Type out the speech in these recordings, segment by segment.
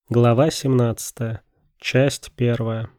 Глава 17. Часть 1.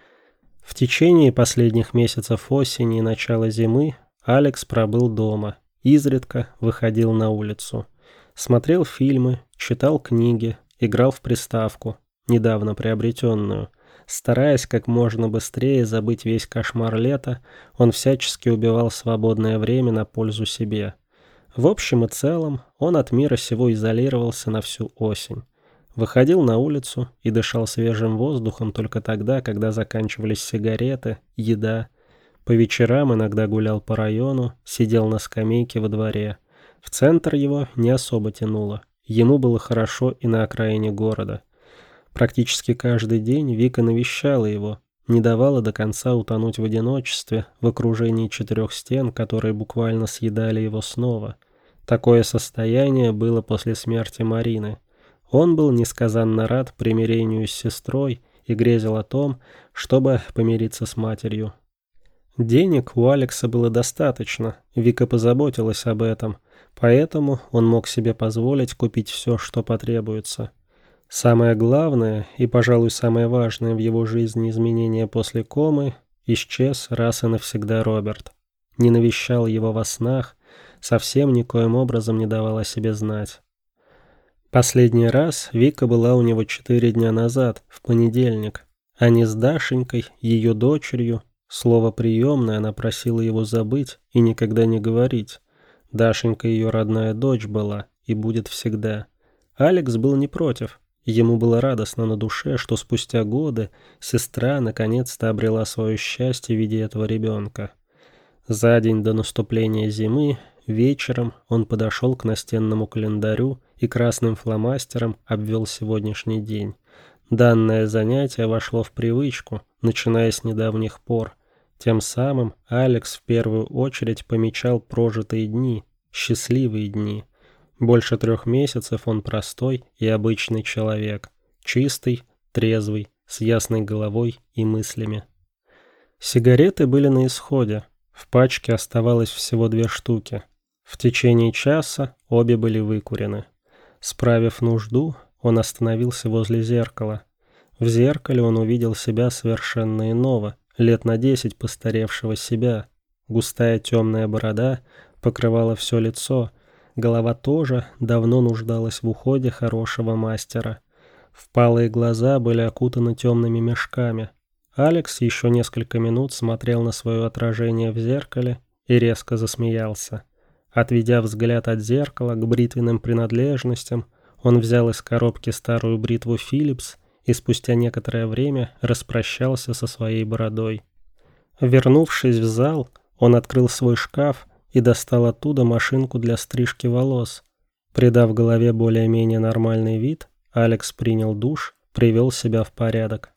В течение последних месяцев осени и начала зимы Алекс пробыл дома, изредка выходил на улицу. Смотрел фильмы, читал книги, играл в приставку, недавно приобретенную. Стараясь как можно быстрее забыть весь кошмар лета, он всячески убивал свободное время на пользу себе. В общем и целом, он от мира сего изолировался на всю осень. Выходил на улицу и дышал свежим воздухом только тогда, когда заканчивались сигареты, еда. По вечерам иногда гулял по району, сидел на скамейке во дворе. В центр его не особо тянуло. Ему было хорошо и на окраине города. Практически каждый день Вика навещала его, не давала до конца утонуть в одиночестве, в окружении четырех стен, которые буквально съедали его снова. Такое состояние было после смерти Марины. Он был несказанно рад примирению с сестрой и грезил о том, чтобы помириться с матерью. Денег у Алекса было достаточно, Вика позаботилась об этом, поэтому он мог себе позволить купить все, что потребуется. Самое главное и, пожалуй, самое важное в его жизни изменение после комы — исчез раз и навсегда Роберт. Не навещал его во снах, совсем никоим образом не давал о себе знать. Последний раз Вика была у него 4 дня назад, в понедельник. Они с Дашенькой, ее дочерью, слово приемное она просила его забыть и никогда не говорить. Дашенька ее родная дочь была и будет всегда. Алекс был не против. Ему было радостно на душе, что спустя годы сестра наконец-то обрела свое счастье в виде этого ребенка. За день до наступления зимы, вечером, он подошел к настенному календарю и красным фломастером обвел сегодняшний день. Данное занятие вошло в привычку, начиная с недавних пор. Тем самым Алекс в первую очередь помечал прожитые дни, счастливые дни. Больше 3 месяцев он простой и обычный человек, чистый, трезвый, с ясной головой и мыслями. Сигареты были на исходе. В пачке оставалось всего 2 штуки. В течение часа обе были выкурены. Справив нужду, он остановился возле зеркала. В зеркале он увидел себя совершенно иного, лет на 10 постаревшего себя. Густая темная борода покрывала все лицо, голова тоже давно нуждалась в уходе хорошего мастера. Впалые глаза были окутаны темными мешками. Алекс еще несколько минут смотрел на свое отражение в зеркале и резко засмеялся. Отведя взгляд от зеркала к бритвенным принадлежностям, он взял из коробки старую бритву Philips и спустя некоторое время распрощался со своей бородой. Вернувшись в зал, он открыл свой шкаф и достал оттуда машинку для стрижки волос. Придав голове более-менее нормальный вид, Алекс принял душ, привел себя в порядок.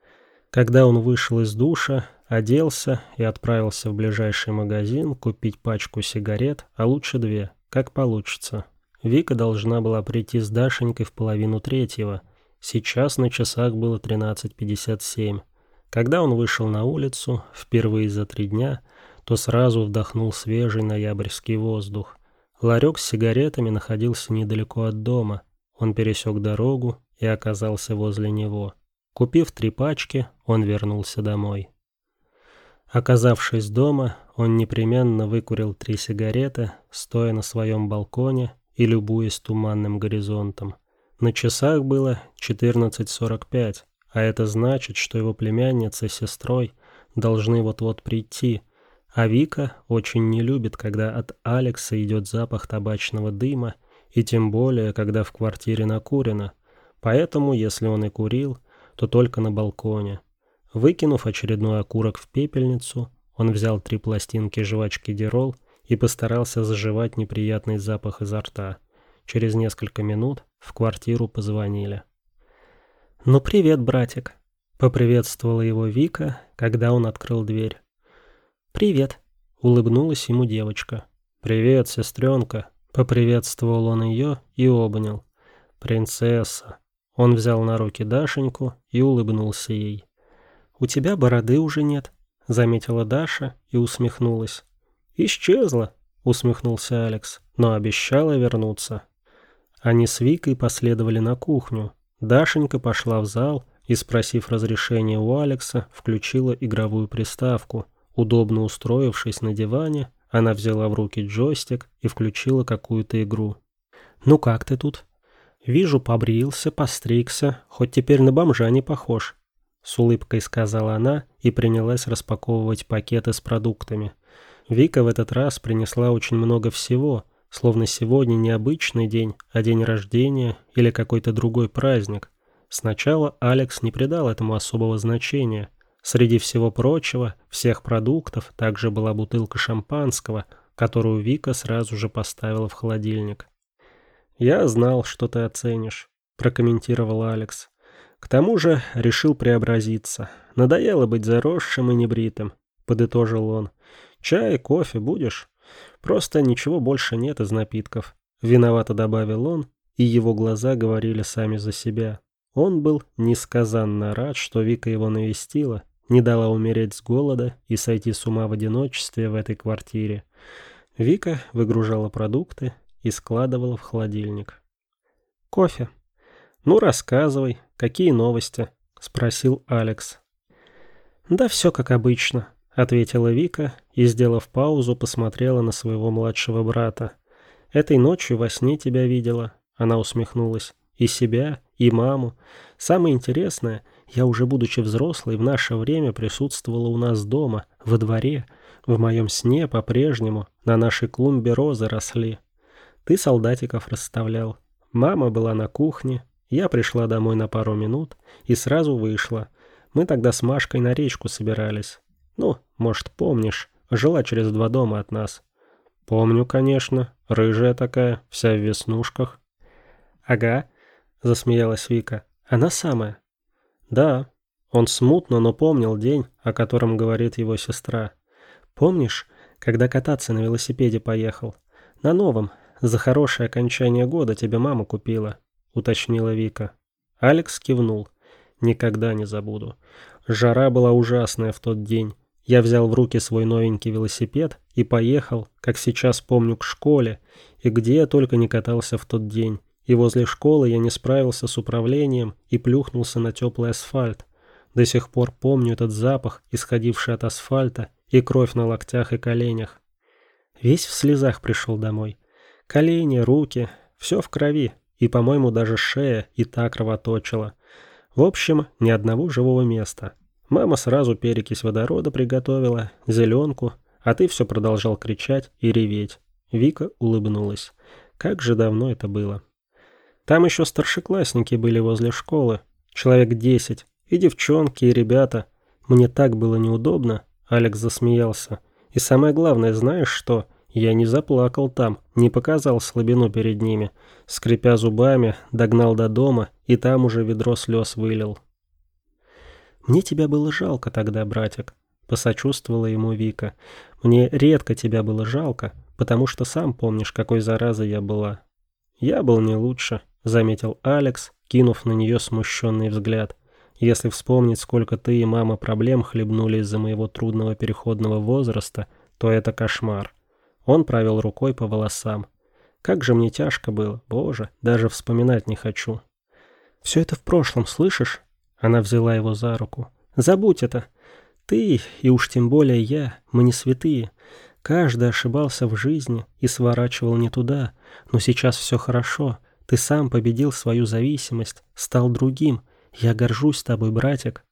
Когда он вышел из душа, оделся и отправился в ближайший магазин купить пачку сигарет, а лучше 2, как получится. Вика должна была прийти с Дашенькой в 2:30. Сейчас на часах было 13:57. Когда он вышел на улицу, впервые за 3 дня, то сразу вдохнул свежий ноябрьский воздух. Ларек с сигаретами находился недалеко от дома. Он пересек дорогу и оказался возле него. Купив 3 пачки, он вернулся домой. Оказавшись дома, он непременно выкурил 3 сигареты, стоя на своем балконе и любуясь туманным горизонтом. На часах было 14:45, а это значит, что его племянница с сестрой должны вот-вот прийти, а Вика очень не любит, когда от Алекса идет запах табачного дыма, и тем более, когда в квартире накурено, поэтому, если он и курил, то только на балконе. Выкинув очередной окурок в пепельницу, он взял 3 пластинки жвачки Дирол и постарался заживать неприятный запах изо рта. Через несколько минут в квартиру позвонили. «Ну привет, братик», — поприветствовала его Вика, когда он открыл дверь. «Привет», — улыбнулась ему девочка. «Привет, сестренка», — поприветствовал он ее и обнял. «Принцесса». Он взял на руки Дашеньку и улыбнулся ей. «У тебя бороды уже нет», — заметила Даша и усмехнулась. «Исчезла», — усмехнулся Алекс, но обещала вернуться. Они с Викой последовали на кухню. Дашенька пошла в зал и, спросив разрешения у Алекса, включила игровую приставку. Удобно устроившись на диване, она взяла в руки джойстик и включила какую-то игру. «Ну как ты тут?» «Вижу, побрился, постригся, хоть теперь на бомжа не похож», — с улыбкой сказала она и принялась распаковывать пакеты с продуктами. Вика в этот раз принесла очень много всего, словно сегодня не обычный день, а день рождения или какой-то другой праздник. Сначала Алекс не придал этому особого значения. Среди всего прочего, всех продуктов, также была бутылка шампанского, которую Вика сразу же поставила в холодильник. «Я знал, что ты оценишь», — прокомментировал Алекс. «К тому же решил преобразиться. Надоело быть заросшим и небритым», — подытожил он. «Чай, кофе будешь? Просто ничего больше нет из напитков», — виновато добавил он, и его глаза говорили сами за себя. Он был несказанно рад, что Вика его навестила, не дала умереть с голода и сойти с ума в одиночестве в этой квартире. Вика выгружала продукты и складывала в холодильник. «Кофе. Ну, рассказывай, какие новости?» — спросил Алекс. «Да все как обычно», — ответила Вика и, сделав паузу, посмотрела на своего младшего брата. «Этой ночью во сне тебя видела», — она усмехнулась. «И себя, и маму. Самое интересное, я уже будучи взрослой в наше время присутствовала у нас дома, во дворе. В моем сне по-прежнему на нашей клумбе розы росли. Ты солдатиков расставлял. Мама была на кухне. Я пришла домой на пару минут и сразу вышла. Мы тогда с Машкой на речку собирались. Ну, может, помнишь, жила через 2 дома от нас». «Помню, конечно. Рыжая такая, вся в веснушках». «Ага», — засмеялась Вика. «Она самая». «Да». Он смутно, но помнил день, о котором говорит его сестра. «Помнишь, когда кататься на велосипеде поехал? На новом. За хорошее окончание года тебе мама купила», — уточнила Вика. Алекс кивнул. «Никогда не забуду. Жара была ужасная в тот день. Я взял в руки свой новенький велосипед и поехал, как сейчас помню, к школе, и где я только не катался в тот день. И возле школы я не справился с управлением и плюхнулся на теплый асфальт. До сих пор помню этот запах, исходивший от асфальта, и кровь на локтях и коленях. Весь в слезах пришел домой. Колени, руки, все в крови, и, по-моему, даже шея и та кровоточила. В общем, ни одного живого места. Мама сразу перекись водорода приготовила, зеленку, а ты все продолжал кричать и реветь. Вика улыбнулась. Как же давно это было. Там еще старшеклассники были возле школы, человек 10, и девчонки, и ребята. Мне так было неудобно, Алекс засмеялся. И самое главное, знаешь что? Я не заплакал там, не показал слабину перед ними. Скрипя зубами, догнал до дома, и там уже ведро слез вылил. «Мне тебя было жалко тогда, братик», — посочувствовала ему Вика. «Мне редко тебя было жалко, потому что сам помнишь, какой заразой я была». «Я был не лучше», — заметил Алекс, кинув на нее смущенный взгляд. «Если вспомнить, сколько ты и мама проблем хлебнули из-за моего трудного переходного возраста, то это кошмар». Он провел рукой по волосам. «Как же мне тяжко было, боже, даже вспоминать не хочу». «Все это в прошлом, слышишь?» Она взяла его за руку. «Забудь это. Ты, и уж тем более я, мы не святые. Каждый ошибался в жизни и сворачивал не туда. Но сейчас все хорошо. Ты сам победил свою зависимость, стал другим. Я горжусь тобой, братик».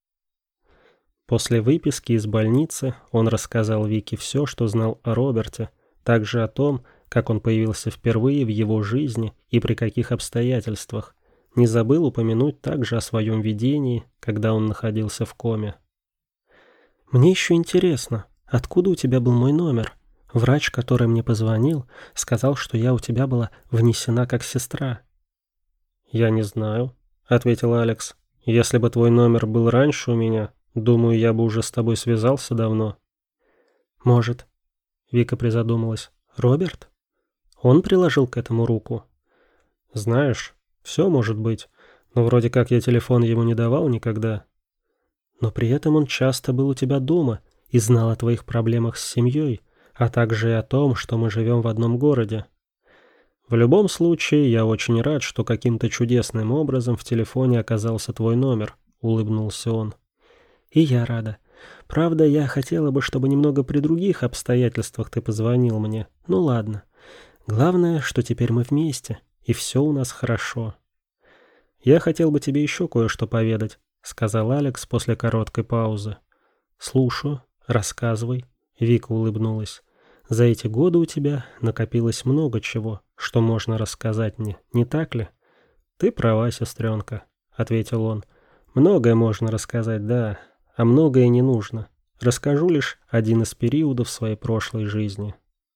После выписки из больницы он рассказал Вике все, что знал о Роберте, также о том, как он появился впервые в его жизни и при каких обстоятельствах. Не забыл упомянуть также о своем видении, когда он находился в коме. «Мне еще интересно, откуда у тебя был мой номер? Врач, который мне позвонил, сказал, что я у тебя была внесена как сестра». «Я не знаю», — ответил Алекс. «Если бы твой номер был раньше у меня, думаю, я бы уже с тобой связался давно». «Может», — Вика призадумалась. «Роберт? Он приложил к этому руку?» «Знаешь, все может быть, но вроде как я телефон ему не давал никогда». «Но при этом он часто был у тебя дома и знал о твоих проблемах с семьей, а также и о том, что мы живем в одном городе». В любом случае, я очень рад, что каким-то чудесным образом в телефоне оказался твой номер, улыбнулся он. И я рада. Правда, я хотела бы, чтобы немного при других обстоятельствах ты позвонил мне. Ну ладно. Главное, что теперь мы вместе, и все у нас хорошо. Я хотел бы тебе еще кое-что поведать, сказал Алекс после короткой паузы. Слушаю, рассказывай. Вика улыбнулась. За эти годы у тебя накопилось много чего, что можно рассказать мне, не так ли? Ты права, сестренка, ответил он. Многое можно рассказать, да, а многое не нужно. Расскажу лишь один из периодов своей прошлой жизни.